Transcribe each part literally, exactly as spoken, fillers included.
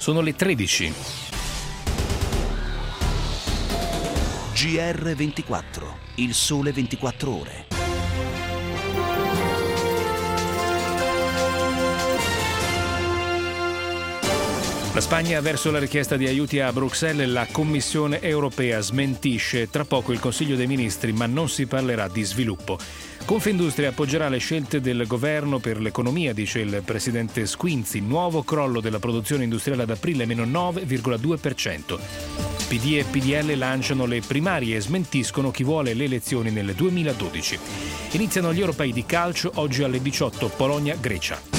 Sono le tredici. G R ventiquattro, il sole ventiquattro ore. La Spagna verso la richiesta di aiuti a Bruxelles, la Commissione europea smentisce tra poco il Consiglio dei Ministri, ma non si parlerà di sviluppo. Confindustria appoggerà le scelte del governo per l'economia, dice il presidente Squinzi. Nuovo crollo della produzione industriale ad aprile, meno nove virgola due per cento. P D e P D L lanciano le primarie e smentiscono chi vuole le elezioni nel duemiladodici. Iniziano gli europei di calcio, oggi alle diciotto, Polonia-Grecia.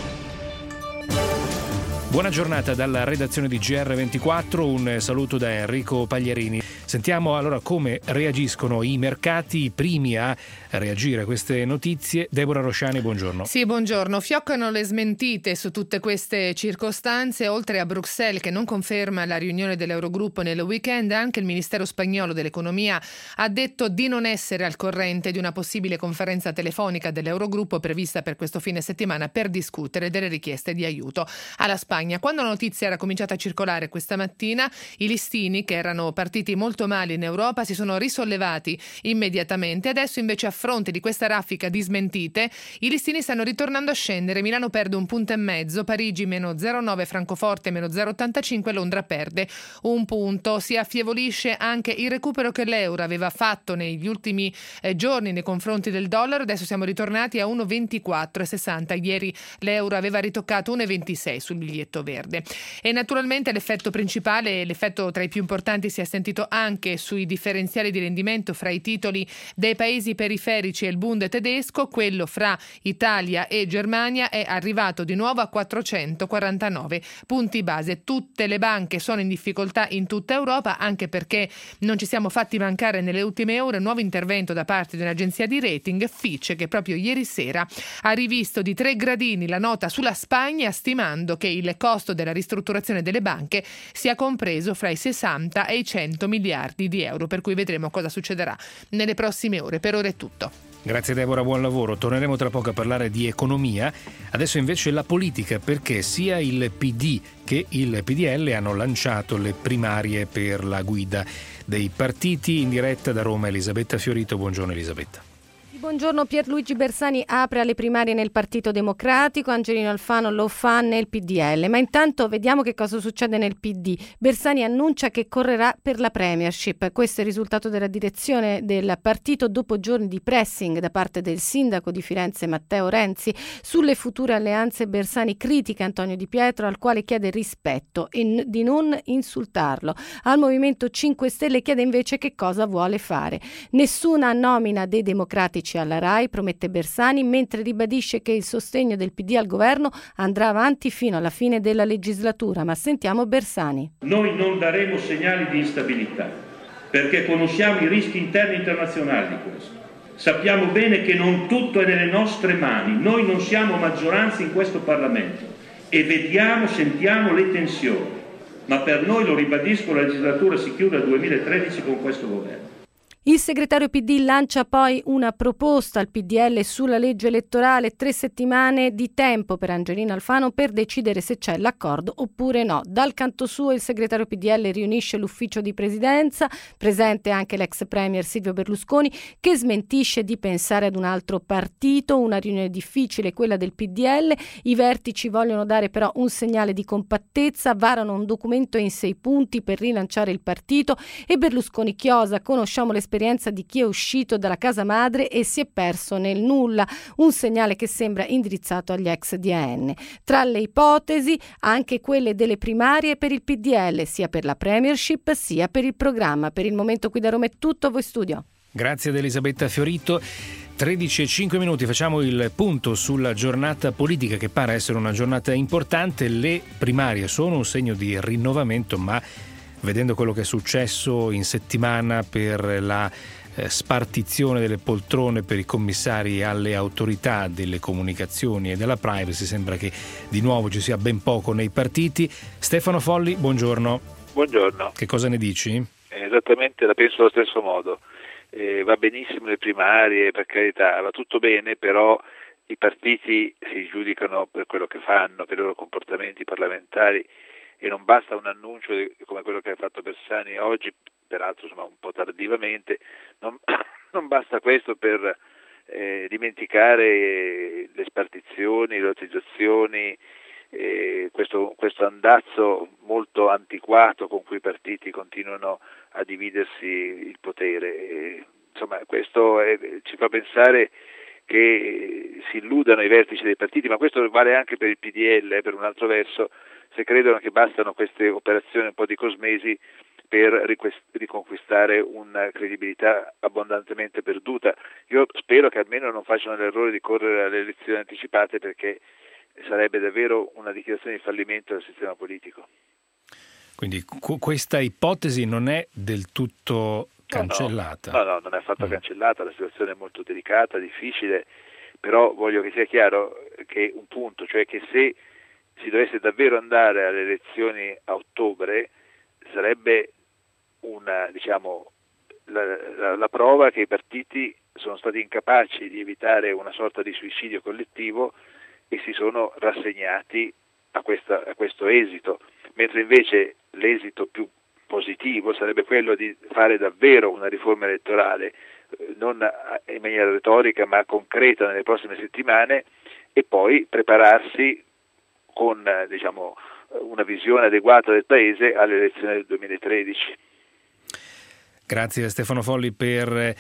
Buona giornata dalla redazione di G R ventiquattro, un saluto da Enrico Pagliarini. Sentiamo allora come reagiscono i mercati, i primi a reagire a queste notizie. Deborah Rosciani, buongiorno. Sì, buongiorno. Fioccano le smentite su tutte queste circostanze. Oltre a Bruxelles, che non conferma la riunione dell'Eurogruppo nel weekend, anche il Ministero spagnolo dell'Economia ha detto di non essere al corrente di una possibile conferenza telefonica dell'Eurogruppo prevista per questo fine settimana per discutere delle richieste di aiuto alla Spagna. Quando la notizia era cominciata a circolare questa mattina, i listini, che erano partiti molto male in Europa, si sono risollevati immediatamente. Adesso invece, a fronte di questa raffica di smentite, i listini stanno ritornando a scendere. Milano perde un punto e mezzo, Parigi meno zero virgola nove, Francoforte meno zero virgola ottantacinque, Londra perde un punto. Si affievolisce anche il recupero che l'euro aveva fatto negli ultimi eh, giorni nei confronti del dollaro. Adesso siamo ritornati a uno virgola ventiquattro sessanta. Ieri l'euro aveva ritoccato uno virgola ventisei sul biglietto verde. E naturalmente l'effetto principale, l'effetto tra i più importanti, si è sentito anche sui differenziali di rendimento fra i titoli dei paesi periferici e il Bund tedesco. Quello fra Italia e Germania è arrivato di nuovo a quattrocentoquarantanove punti base. Tutte le banche sono in difficoltà in tutta Europa, anche perché non ci siamo fatti mancare nelle ultime ore un nuovo intervento da parte di un'agenzia di rating, Fitch, che proprio ieri sera ha rivisto di tre gradini la nota sulla Spagna, stimando che il costo della ristrutturazione delle banche sia compreso fra i sessanta e i cento miliardi di euro, per cui vedremo cosa succederà nelle prossime ore. Per ora è tutto. Grazie Deborah, buon lavoro. Torneremo tra poco a parlare di economia. Adesso invece la politica, perché sia il P D che il P D L hanno lanciato le primarie per la guida dei partiti. In diretta da Roma Elisabetta Fiorito. Buongiorno Elisabetta. Buongiorno. Pierluigi Bersani apre alle primarie nel Partito Democratico, Angelino Alfano lo fa nel P D L. Ma intanto vediamo che cosa succede nel P D. Bersani annuncia che correrà per la premiership. Questo è il risultato della direzione del partito dopo giorni di pressing da parte del sindaco di Firenze Matteo Renzi sulle future alleanze. Bersani critica Antonio Di Pietro, al quale chiede rispetto e n- di non insultarlo. Al Movimento cinque Stelle chiede invece che cosa vuole fare. Nessuna nomina dei democratici alla RAI, promette Bersani, mentre ribadisce che il sostegno del P D al governo andrà avanti fino alla fine della legislatura. Ma sentiamo Bersani. Noi non daremo segnali di instabilità, perché conosciamo i rischi interni e internazionali di questo. Sappiamo bene che non tutto è nelle nostre mani, noi non siamo maggioranza in questo Parlamento e vediamo, sentiamo le tensioni, ma per noi, lo ribadisco, la legislatura si chiude al duemilatredici con questo governo. Il segretario P D lancia poi una proposta al P D L sulla legge elettorale, tre settimane di tempo per Angelino Alfano per decidere se c'è l'accordo oppure no. Dal canto suo il segretario P D L riunisce l'ufficio di presidenza, presente anche l'ex premier Silvio Berlusconi, che smentisce di pensare ad un altro partito, una riunione difficile quella del P D L. I vertici vogliono dare però un segnale di compattezza, varano un documento in sei punti per rilanciare il partito e Berlusconi chiosa: conosciamo le esperienza di chi è uscito dalla casa madre e si è perso nel nulla, un segnale che sembra indirizzato agli ex D A N. Tra le ipotesi anche quelle delle primarie per il P D L, sia per la premiership sia per il programma. Per il momento qui da Roma è tutto, a voi studio. Grazie ad Elisabetta Fiorito. tredici e cinque minuti, facciamo il punto sulla giornata politica, che pare essere una giornata importante. Le primarie sono un segno di rinnovamento, ma vedendo quello che è successo in settimana per la eh, spartizione delle poltrone per i commissari alle autorità delle comunicazioni e della privacy, sembra che di nuovo ci sia ben poco nei partiti. Stefano Folli, buongiorno. Buongiorno. Che cosa ne dici? Eh, esattamente, la penso allo stesso modo. Eh, va benissimo le primarie, per carità, va tutto bene, però i partiti si giudicano per quello che fanno, per i loro comportamenti parlamentari, e non basta un annuncio come quello che ha fatto Bersani oggi, peraltro insomma, un po' tardivamente, non, non basta questo per eh, dimenticare le spartizioni, le lottizzazioni, eh, questo, questo andazzo molto antiquato con cui i partiti continuano a dividersi il potere. E, insomma, questo è, ci fa pensare che si illudano i vertici dei partiti, ma questo vale anche per il P D L, eh, per un altro verso, se credono che bastano queste operazioni un po' di cosmesi per riconquistare una credibilità abbondantemente perduta. Io spero che almeno non facciano l'errore di correre alle elezioni anticipate, perché sarebbe davvero una dichiarazione di fallimento del sistema politico. Quindi cu- questa ipotesi non è del tutto cancellata? No, no, no, non è affatto mm. cancellata, la situazione è molto delicata, difficile, però voglio che sia chiaro che un punto, cioè che se si dovesse davvero andare alle elezioni a ottobre, sarebbe una, diciamo, la, la, la prova che i partiti sono stati incapaci di evitare una sorta di suicidio collettivo e si sono rassegnati a, questa, a questo esito, mentre invece l'esito più positivo sarebbe quello di fare davvero una riforma elettorale, non in maniera retorica ma concreta nelle prossime settimane, e poi prepararsi con, diciamo, una visione adeguata del Paese alle elezioni del duemilatredici. Grazie a Stefano Folli per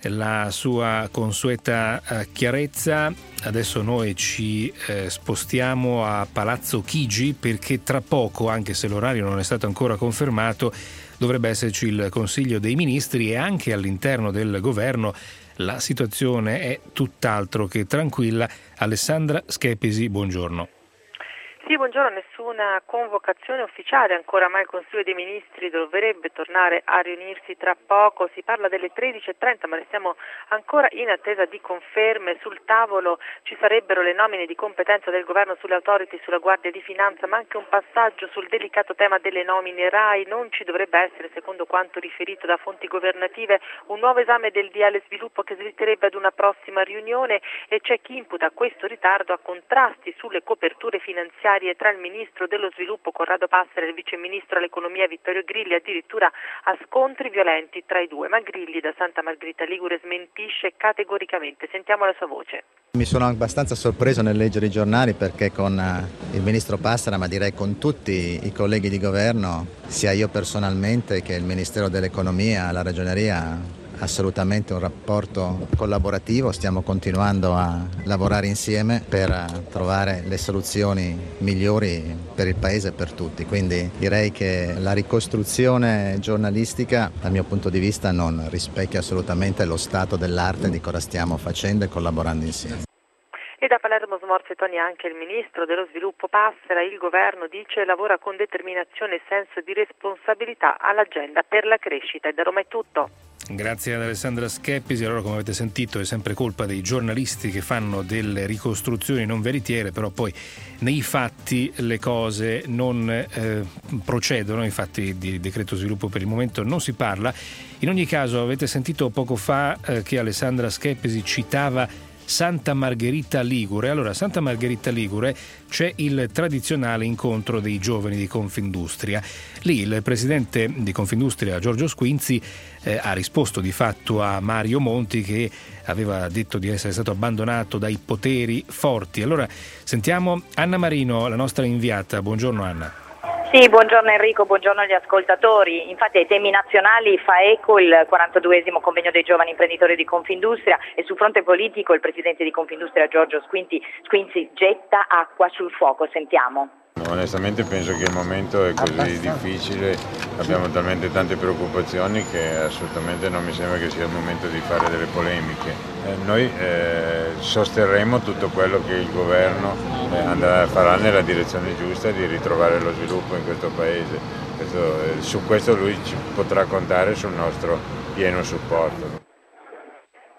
la sua consueta chiarezza. Adesso noi ci eh, spostiamo a Palazzo Chigi, perché tra poco, anche se l'orario non è stato ancora confermato, dovrebbe esserci il Consiglio dei Ministri, e anche all'interno del governo la situazione è tutt'altro che tranquilla. Alessandra Schepisi, buongiorno. Sì, buongiorno. Nessuna convocazione ufficiale ancora, ma il Consiglio dei Ministri dovrebbe tornare a riunirsi tra poco. Si parla delle tredici e trenta, ma restiamo ancora in attesa di conferme. Sul tavolo ci sarebbero le nomine di competenza del governo sulle authority, sulla Guardia di Finanza, ma anche un passaggio sul delicato tema delle nomine RAI. Non ci dovrebbe essere, secondo quanto riferito da fonti governative, un nuovo esame del D L Sviluppo che slitterebbe ad una prossima riunione, e c'è chi imputa questo ritardo a contrasti sulle coperture finanziarie tra il ministro dello sviluppo Corrado Passera e il vice ministro all'economia Vittorio Grilli, addirittura a scontri violenti tra i due. Ma Grilli da Santa Margherita Ligure smentisce categoricamente. Sentiamo la sua voce. Mi sono abbastanza sorpreso nel leggere i giornali, perché con il ministro Passera, ma direi con tutti i colleghi di governo, sia io personalmente che il Ministero dell'Economia, la Ragioneria, assolutamente un rapporto collaborativo. Stiamo continuando a lavorare insieme per trovare le soluzioni migliori per il Paese e per tutti. Quindi direi che la ricostruzione giornalistica, dal mio punto di vista, non rispecchia assolutamente lo stato dell'arte di cosa stiamo facendo e collaborando insieme. E da Palermo smorza i toni anche il ministro dello sviluppo Passera. Il governo, dice, lavora con determinazione e senso di responsabilità all'agenda per la crescita. E da Roma è tutto. Grazie ad Alessandra Schepisi. Allora, come avete sentito, è sempre colpa dei giornalisti che fanno delle ricostruzioni non veritiere, però poi nei fatti le cose non eh, procedono. Infatti di decreto sviluppo per il momento non si parla. In ogni caso, avete sentito poco fa eh, che Alessandra Schepisi citava Santa Margherita Ligure. Allora, a Santa Margherita Ligure c'è il tradizionale incontro dei giovani di Confindustria. Lì il presidente di Confindustria, Giorgio Squinzi, eh, ha risposto di fatto a Mario Monti, che aveva detto di essere stato abbandonato dai poteri forti. Allora, sentiamo Anna Marino, la nostra inviata. Buongiorno Anna. Sì, buongiorno Enrico, buongiorno agli ascoltatori. Infatti ai temi nazionali fa eco il quarantaduesimo convegno dei giovani imprenditori di Confindustria, e sul fronte politico il presidente di Confindustria Giorgio Squinzi, Squinzi getta acqua sul fuoco. Sentiamo. Onestamente penso che il momento è così difficile, abbiamo talmente tante preoccupazioni che assolutamente non mi sembra che sia il momento di fare delle polemiche. Eh, noi eh, sosterremo tutto quello che il governo eh, andrà, farà nella direzione giusta di ritrovare lo sviluppo in questo Paese. Questo, eh, su questo lui ci potrà contare sul nostro pieno supporto. Crisi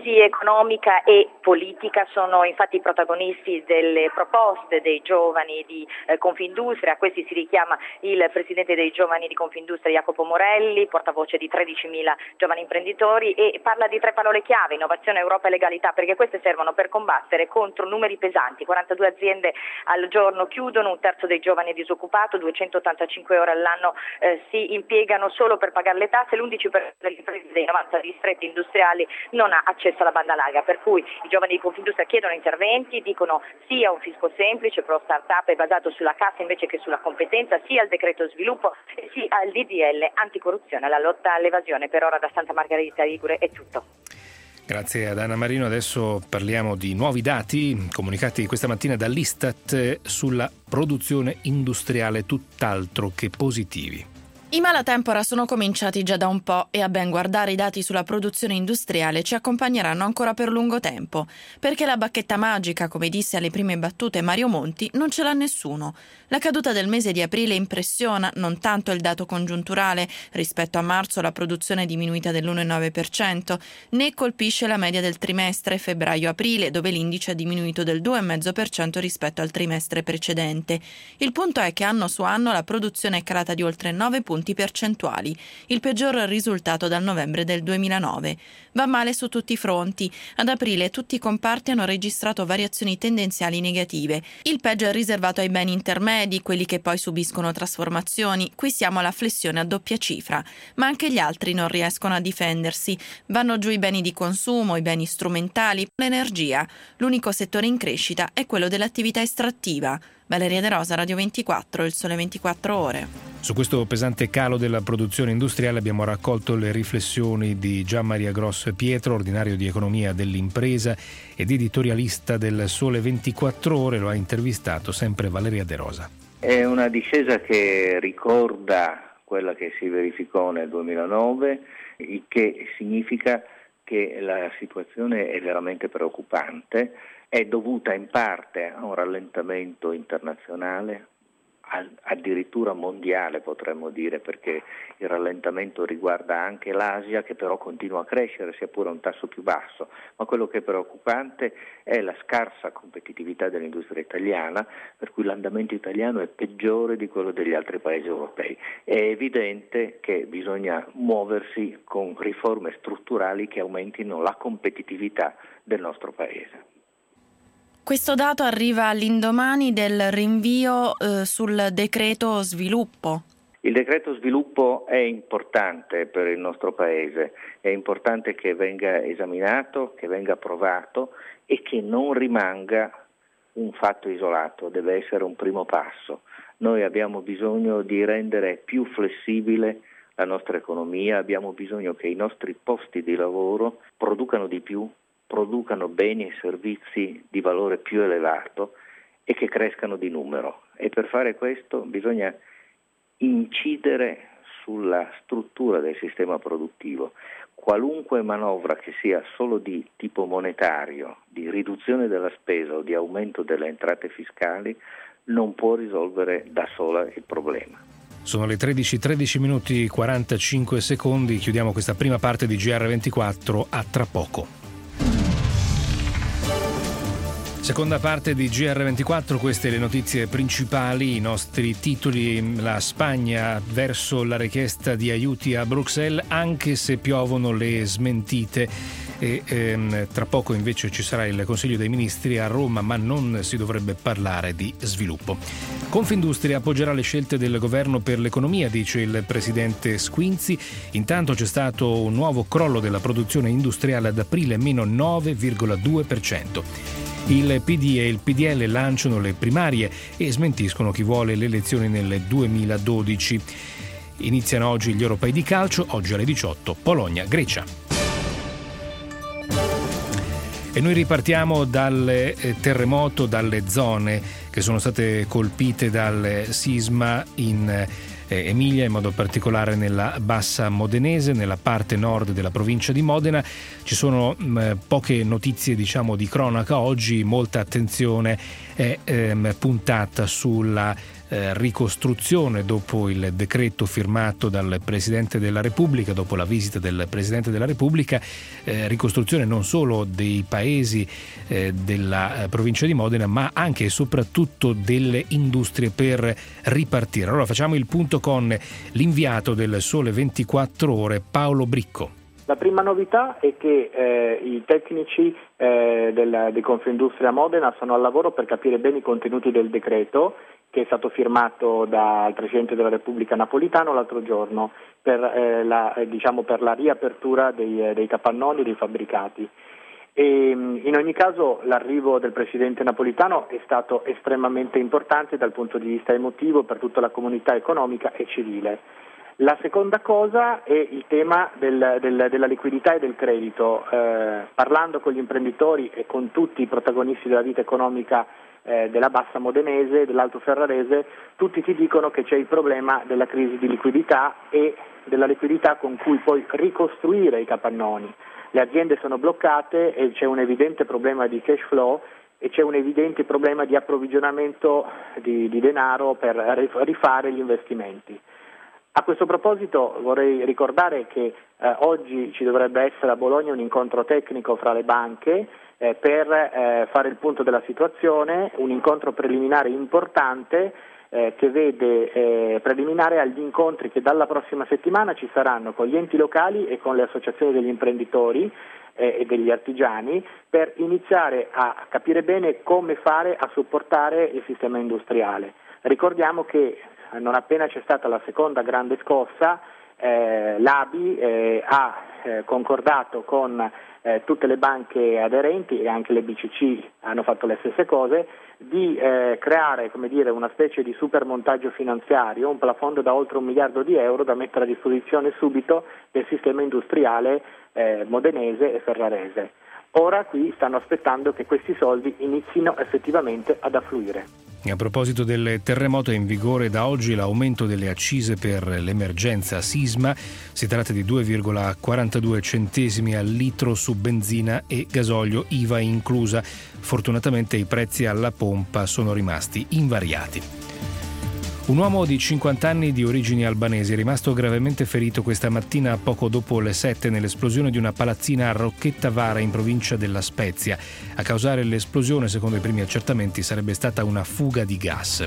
crisi economica e politica sono infatti i protagonisti delle proposte dei giovani di eh, Confindustria. A questi si richiama il presidente dei giovani di Confindustria Jacopo Morelli, portavoce di tredicimila giovani imprenditori, e parla di tre parole chiave: innovazione, Europa e legalità, perché queste servono per combattere contro numeri pesanti. quarantadue aziende al giorno chiudono, un terzo dei giovani è disoccupato, duecentottantacinque ore all'anno eh, si impiegano solo per pagare le tasse, l'undici per cento delle imprese dei novanta distretti industriali non ha accesso alla banda larga, per cui i giovani di Confindustria chiedono interventi, dicono sì a un fisco semplice per lo start-up e basato sulla cassa invece che sulla competenza, sì al decreto sviluppo e sì al D D L anticorruzione, alla lotta all'evasione. Per ora da Santa Margherita Ligure è tutto. Grazie ad Anna Marino. Adesso parliamo di nuovi dati comunicati questa mattina dall'Istat sulla produzione industriale, tutt'altro che positivi. I malatempora sono cominciati già da un po' e a ben guardare i dati sulla produzione industriale ci accompagneranno ancora per lungo tempo, perché la bacchetta magica, come disse alle prime battute Mario Monti, non ce l'ha nessuno. La caduta del mese di aprile impressiona, non tanto il dato congiunturale, rispetto a marzo la produzione è diminuita dell'uno virgola nove per cento, né colpisce la media del trimestre febbraio-aprile, dove l'indice è diminuito del due virgola cinque per cento rispetto al trimestre precedente. Il punto è che anno su anno la produzione è calata di oltre nove punti percentuali, il peggior risultato dal novembre del duemilanove. Va male su tutti i fronti. Ad aprile tutti i comparti hanno registrato variazioni tendenziali negative. Il peggio è riservato ai beni intermedi, quelli che poi subiscono trasformazioni. Qui siamo alla flessione a doppia cifra, ma anche gli altri non riescono a difendersi. Vanno giù i beni di consumo, i beni strumentali, l'energia. L'unico settore in crescita è quello dell'attività estrattiva. Valeria De Rosa, Radio ventiquattro, Il Sole ventiquattro Ore. Su questo pesante calo della produzione industriale abbiamo raccolto le riflessioni di Gian Maria Gross Pietro, ordinario di economia dell'impresa ed editorialista del Sole ventiquattro Ore. Lo ha intervistato sempre Valeria De Rosa. È una discesa che ricorda quella che si verificò nel duemilanove, il che significa che la situazione è veramente preoccupante. È dovuta in parte a un rallentamento internazionale, addirittura mondiale potremmo dire, perché il rallentamento riguarda anche l'Asia, che però continua a crescere sia pure a un tasso più basso, ma quello che è preoccupante è la scarsa competitività dell'industria italiana, per cui l'andamento italiano è peggiore di quello degli altri paesi europei. È evidente che bisogna muoversi con riforme strutturali che aumentino la competitività del nostro paese. Questo dato arriva all'indomani del rinvio eh, sul decreto sviluppo. Il decreto sviluppo è importante per il nostro Paese, è importante che venga esaminato, che venga approvato e che non rimanga un fatto isolato, deve essere un primo passo. Noi abbiamo bisogno di rendere più flessibile la nostra economia, abbiamo bisogno che i nostri posti di lavoro producano di più, producano beni e servizi di valore più elevato e che crescano di numero. E per fare questo bisogna incidere sulla struttura del sistema produttivo. Qualunque manovra che sia solo di tipo monetario, di riduzione della spesa o di aumento delle entrate fiscali, non può risolvere da sola il problema. Sono le tredici, tredici minuti quarantacinque secondi, chiudiamo questa prima parte di G R ventiquattro, a tra poco. Seconda parte di G R ventiquattro, queste le notizie principali, i nostri titoli. La Spagna verso la richiesta di aiuti a Bruxelles, anche se piovono le smentite. E ehm, tra poco invece ci sarà il Consiglio dei Ministri a Roma, ma non si dovrebbe parlare di sviluppo. Confindustria appoggerà le scelte del governo per l'economia, dice il presidente Squinzi. Intanto c'è stato un nuovo crollo della produzione industriale ad aprile, meno nove virgola due per cento. Il P D e il P D L lanciano le primarie e smentiscono chi vuole le elezioni nel duemiladodici. Iniziano oggi gli europei di calcio, oggi alle diciotto, Polonia-Grecia. E noi ripartiamo dal eh, terremoto, dalle zone che sono state colpite dal sisma in eh, Emilia, in modo particolare nella Bassa Modenese, nella parte nord della provincia di Modena. Ci sono mh, poche notizie, diciamo, di cronaca oggi, molta attenzione è ehm, puntata sulla eh, ricostruzione dopo il decreto firmato dal Presidente della Repubblica, dopo la visita del Presidente della Repubblica, eh, ricostruzione non solo dei paesi eh, della eh, provincia di Modena, ma anche e soprattutto delle industrie per ripartire. Allora facciamo il punto con l'inviato del Sole ventiquattro Ore, Paolo Bricco. La prima novità è che eh, i tecnici eh, del, di Confindustria Modena sono al lavoro per capire bene i contenuti del decreto che è stato firmato dal Presidente della Repubblica Napolitano l'altro giorno per, eh, la, eh, diciamo per la riapertura dei, eh, dei capannoni e dei fabbricati. E, in ogni caso l'arrivo del Presidente Napolitano è stato estremamente importante dal punto di vista emotivo per tutta la comunità economica e civile. La seconda cosa è il tema del, del, della liquidità e del credito. Eh, parlando con gli imprenditori e con tutti i protagonisti della vita economica eh, della Bassa Modenese, dell'Alto Ferrarese, tutti ti dicono che c'è il problema della crisi di liquidità e della liquidità con cui puoi ricostruire i capannoni. Le aziende sono bloccate e c'è un evidente problema di cash flow e c'è un evidente problema di approvvigionamento di, di denaro per rifare gli investimenti. A questo proposito vorrei ricordare che eh, oggi ci dovrebbe essere a Bologna un incontro tecnico fra le banche eh, per eh, fare il punto della situazione, un incontro preliminare importante eh, che vede eh, preliminare agli incontri che dalla prossima settimana ci saranno con gli enti locali e con le associazioni degli imprenditori eh, e degli artigiani per iniziare a capire bene come fare a supportare il sistema industriale. Ricordiamo che non appena c'è stata la seconda grande scossa, eh, l'A B I eh, ha eh, concordato con eh, tutte le banche aderenti e anche le B C C hanno fatto le stesse cose, di eh, creare, come dire, una specie di supermontaggio finanziario, un plafond da oltre un miliardo di euro da mettere a disposizione subito del sistema industriale eh, modenese e ferrarese. Ora qui stanno aspettando che questi soldi inizino effettivamente ad affluire. A proposito del terremoto, è in vigore da oggi l'aumento delle accise per l'emergenza sisma. Si tratta di due virgola quarantadue centesimi al litro su benzina e gasolio, I V A inclusa. Fortunatamente i prezzi alla pompa sono rimasti invariati. Un uomo di cinquanta anni di origini albanesi è rimasto gravemente ferito questa mattina poco dopo le sette nell'esplosione di una palazzina a Rocchettavara in provincia della Spezia. A causare l'esplosione, secondo i primi accertamenti, sarebbe stata una fuga di gas.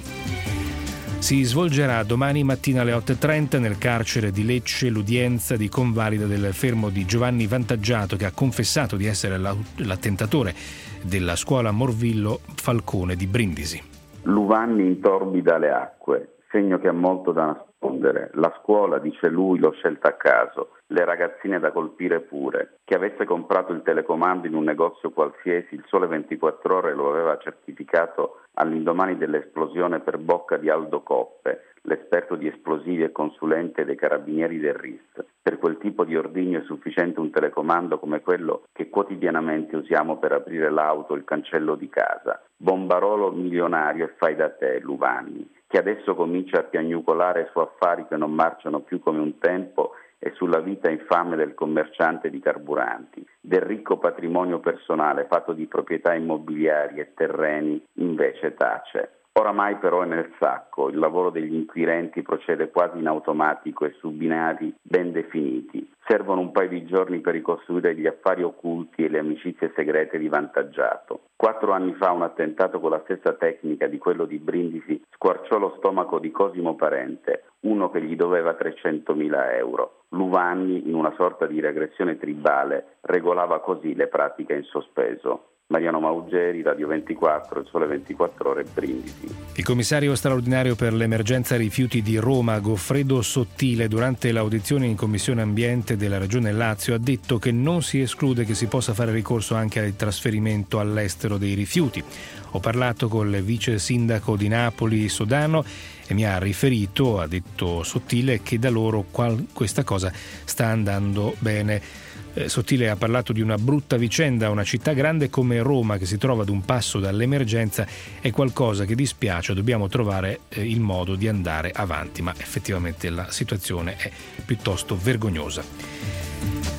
Si svolgerà domani mattina alle otto e trenta nel carcere di Lecce l'udienza di convalida del fermo di Giovanni Vantaggiato, che ha confessato di essere l'attentatore della scuola Morvillo Falcone di Brindisi. Luvanni intorbida le acque, segno che ha molto da nascondere. La scuola, dice lui, l'ho scelta a caso, le ragazzine da colpire pure. Che avesse comprato il telecomando in un negozio qualsiasi, il Sole ventiquattro Ore lo aveva certificato all'indomani dell'esplosione per bocca di Aldo Coppe, l'esperto di esplosivi e consulente dei carabinieri del R I S. Per quel tipo di ordigno è sufficiente un telecomando come quello che quotidianamente usiamo per aprire l'auto o il cancello di casa. Bombarolo milionario e fai da te, Luvanni, che adesso comincia a piagnucolare su affari che non marciano più come un tempo e sulla vita infame del commerciante di carburanti, del ricco patrimonio personale fatto di proprietà immobiliari e terreni, invece tace. Oramai però è nel sacco, il lavoro degli inquirenti procede quasi in automatico e su binari ben definiti. Servono un paio di giorni per ricostruire gli affari occulti e le amicizie segrete di Vantaggiato. Quattro anni fa un attentato con la stessa tecnica di quello di Brindisi squarciò lo stomaco di Cosimo Parente, uno che gli doveva trecentomila euro. Luvanni, in una sorta di regressione tribale, regolava così le pratiche in sospeso. Mariano Maugeri, Radio ventiquattro, il Sole ventiquattro Ore, Brindisi. Il commissario straordinario per l'emergenza rifiuti di Roma, Goffredo Sottile, durante l'audizione in Commissione Ambiente della Regione Lazio, ha detto che non si esclude che si possa fare ricorso anche al trasferimento all'estero dei rifiuti. Ho parlato col vice sindaco di Napoli, Sodano, e mi ha riferito, ha detto Sottile, che da loro qual- questa cosa sta andando bene. Sottile ha parlato di una brutta vicenda. Una città grande come Roma, che si trova ad un passo dall'emergenza, è qualcosa che dispiace. Dobbiamo trovare eh, il modo di andare avanti, ma effettivamente la situazione è piuttosto vergognosa.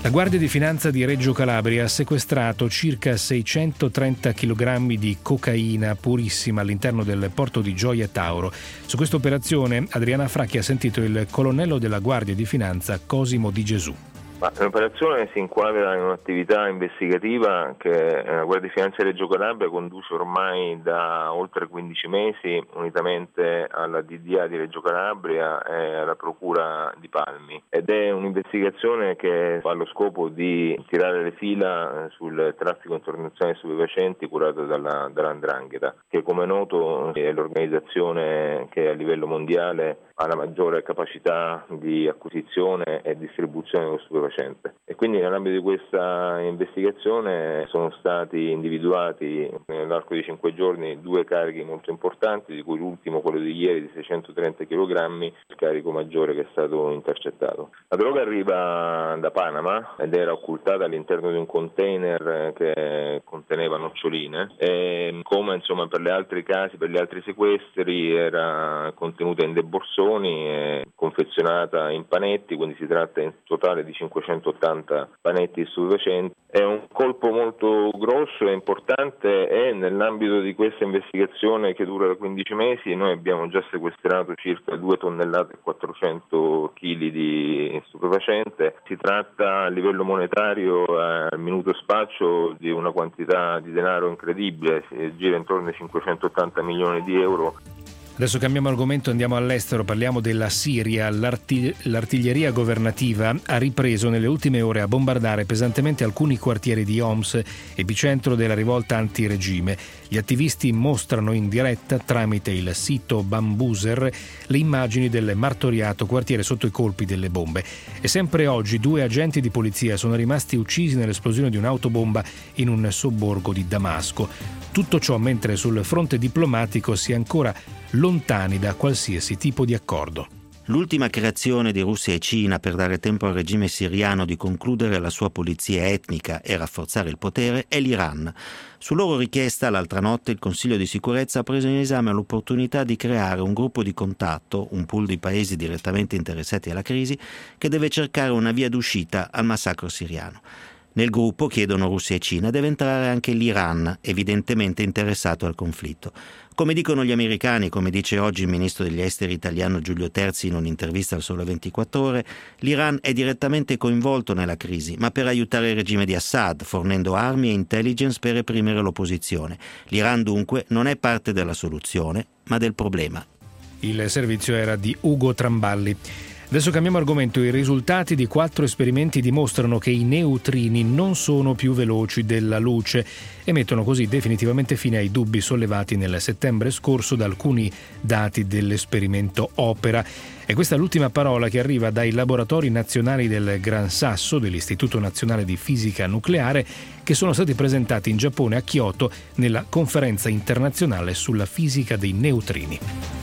La Guardia di Finanza di Reggio Calabria ha sequestrato circa seicentotrenta chilogrammi di cocaina purissima all'interno del porto di Gioia Tauro. Su questa operazione Adriana Fracchi ha sentito il colonnello della Guardia di Finanza Cosimo Di Gesù. Ma l'operazione si inquadra in un'attività investigativa che la Guardia di Finanza di Reggio Calabria conduce ormai da oltre quindici mesi unitamente alla D D A di Reggio Calabria e alla Procura di Palmi, ed è un'investigazione che ha lo scopo di tirare le fila sul traffico internazionale di stupefacenti curato dalla, dalla 'ndrangheta, che come noto è l'organizzazione che a livello mondiale ha la maggiore capacità di acquisizione e distribuzione dello stupefacente. E quindi nell'ambito di questa investigazione sono stati individuati nell'arco di cinque giorni due carichi molto importanti, di cui l'ultimo, quello di ieri, di seicentotrenta chilogrammi, il carico maggiore che è stato intercettato. La droga arriva da Panama ed era occultata all'interno di un container che conteneva noccioline e, come insomma per gli altri casi, per gli altri sequestri, era contenuta in dei borsoni e confezionata in panetti, quindi si tratta in totale di cinquecentottanta panetti di stupefacenti. È un colpo molto grosso e importante, e nell'ambito di questa investigazione che dura da quindici mesi noi abbiamo già sequestrato circa due tonnellate e quattrocento chili di stupefacente. Si tratta a livello monetario al minuto spaccio di una quantità di denaro incredibile, si gira intorno ai cinquecentottanta milioni di euro. Adesso cambiamo argomento, andiamo all'estero, parliamo della Siria. L'arti- l'artiglieria governativa ha ripreso nelle ultime ore a bombardare pesantemente alcuni quartieri di Homs, epicentro della rivolta antiregime. Gli attivisti mostrano in diretta tramite il sito Bambuser le immagini del martoriato quartiere sotto i colpi delle bombe. E sempre oggi due agenti di polizia sono rimasti uccisi nell'esplosione di un'autobomba in un sobborgo di Damasco. Tutto ciò mentre sul fronte diplomatico si è ancora lontani da qualsiasi tipo di accordo. L'ultima creazione di Russia e Cina per dare tempo al regime siriano di concludere la sua pulizia etnica e rafforzare il potere è l'Iran. Su loro richiesta, l'altra notte il Consiglio di sicurezza ha preso in esame l'opportunità di creare un gruppo di contatto, un pool di paesi direttamente interessati alla crisi, che deve cercare una via d'uscita al massacro siriano. Nel gruppo, chiedono Russia e Cina, deve entrare anche l'Iran, evidentemente interessato al conflitto. Come dicono gli americani, come dice oggi il ministro degli esteri italiano Giulio Terzi in un'intervista al Sole ventiquattro Ore, l'Iran è direttamente coinvolto nella crisi, ma per aiutare il regime di Assad, fornendo armi e intelligence per reprimere l'opposizione. L'Iran dunque non è parte della soluzione, ma del problema. Il servizio era di Ugo Tramballi. Adesso cambiamo argomento. I risultati di quattro esperimenti dimostrano che i neutrini non sono più veloci della luce e mettono così definitivamente fine ai dubbi sollevati nel settembre scorso da alcuni dati dell'esperimento Opera. E questa è l'ultima parola che arriva dai laboratori nazionali del Gran Sasso, dell'Istituto Nazionale di Fisica Nucleare, che sono stati presentati in Giappone a Kyoto nella conferenza internazionale sulla fisica dei neutrini.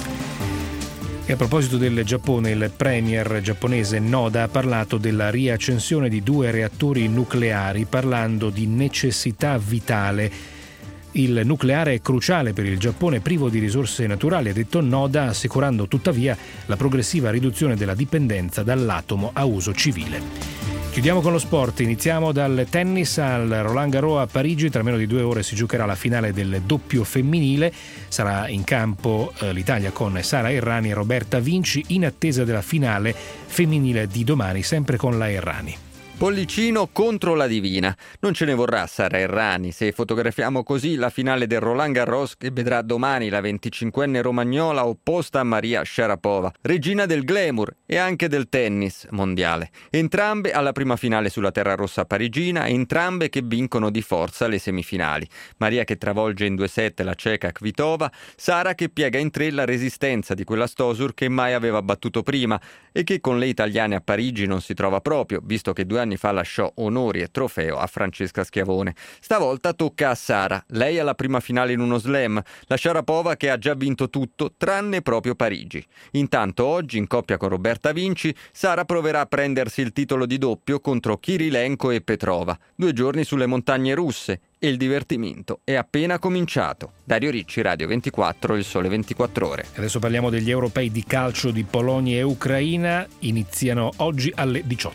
E a proposito del Giappone, il premier giapponese Noda ha parlato della riaccensione di due reattori nucleari, parlando di necessità vitale. Il nucleare è cruciale per il Giappone, privo di risorse naturali, ha detto Noda, assicurando tuttavia la progressiva riduzione della dipendenza dall'atomo a uso civile. Chiudiamo con lo sport, iniziamo dal tennis al Roland Garros a Parigi. Tra meno di due ore si giocherà la finale del doppio femminile, sarà in campo eh, l'Italia con Sara Errani e Roberta Vinci, in attesa della finale femminile di domani, sempre con la Errani. Pollicino contro la Divina. Non ce ne vorrà Sara Errani se fotografiamo così la finale del Roland Garros, che vedrà domani la venticinquenne romagnola opposta a Maria Sharapova, regina del glamour e anche del tennis mondiale. Entrambe alla prima finale sulla terra rossa parigina, entrambe che vincono di forza le semifinali. Maria che travolge in due set la ceca Kvitova, Sara che piega in tre la resistenza di quella Stosur che mai aveva battuto prima e che con le italiane a Parigi non si trova proprio, visto che due anni fa lasciò onori e trofeo a Francesca Schiavone. Stavolta tocca a Sara, lei alla prima finale in uno slam, la Sharapova che ha già vinto tutto tranne proprio Parigi. Intanto oggi in coppia con Roberta Vinci, Sara proverà a prendersi il titolo di doppio contro Kirilenko e Petrova, due giorni sulle montagne russe, e il divertimento è appena cominciato. Dario Ricci, Radio ventiquattro, Il Sole ventiquattro Ore. Adesso parliamo degli europei di calcio di Polonia e Ucraina, iniziano oggi alle diciotto.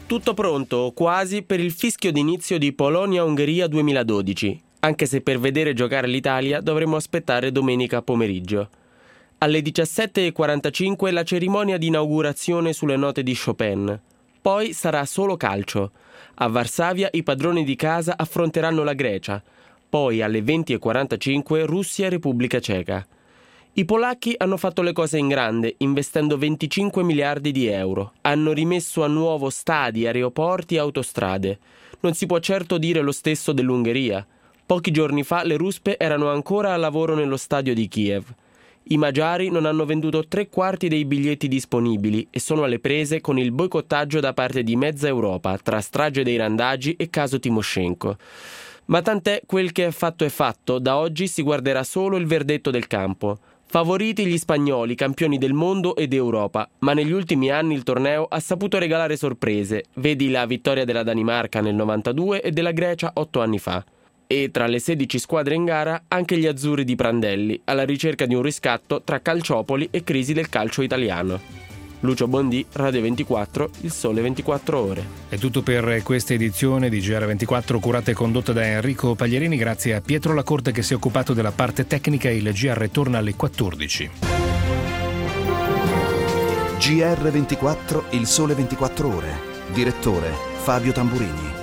Tutto pronto, quasi, per il fischio d'inizio di Polonia-Ungheria duemiladodici, anche se per vedere giocare l'Italia dovremo aspettare domenica pomeriggio. Alle diciassette e quarantacinque la cerimonia di inaugurazione sulle note di Chopin. Poi sarà solo calcio. A Varsavia i padroni di casa affronteranno la Grecia. Poi alle venti e quarantacinque Russia e Repubblica Ceca. I polacchi hanno fatto le cose in grande, investendo venticinque miliardi di euro. Hanno rimesso a nuovo stadi, aeroporti e autostrade. Non si può certo dire lo stesso dell'Ungheria. Pochi giorni fa le ruspe erano ancora a lavoro nello stadio di Kiev. I magiari non hanno venduto tre quarti dei biglietti disponibili e sono alle prese con il boicottaggio da parte di mezza Europa, tra strage dei randagi e caso Timoshenko. Ma tant'è, quel che è fatto è fatto, da oggi si guarderà solo il verdetto del campo. Favoriti gli spagnoli, campioni del mondo ed Europa, ma negli ultimi anni il torneo ha saputo regalare sorprese, vedi la vittoria della Danimarca nel novantadue e della Grecia otto anni fa. E tra le sedici squadre in gara anche gli azzurri di Prandelli, alla ricerca di un riscatto tra calciopoli e crisi del calcio italiano. Lucio Bondì, Radio ventiquattro, Il Sole ventiquattro Ore. È tutto per questa edizione di G R ventiquattro, curata e condotta da Enrico Paglierini. Grazie a Pietro Lacorte che si è occupato della parte tecnica. Il G R torna alle quattordici. G R ventiquattro, Il Sole ventiquattro Ore. Direttore Fabio Tamburini.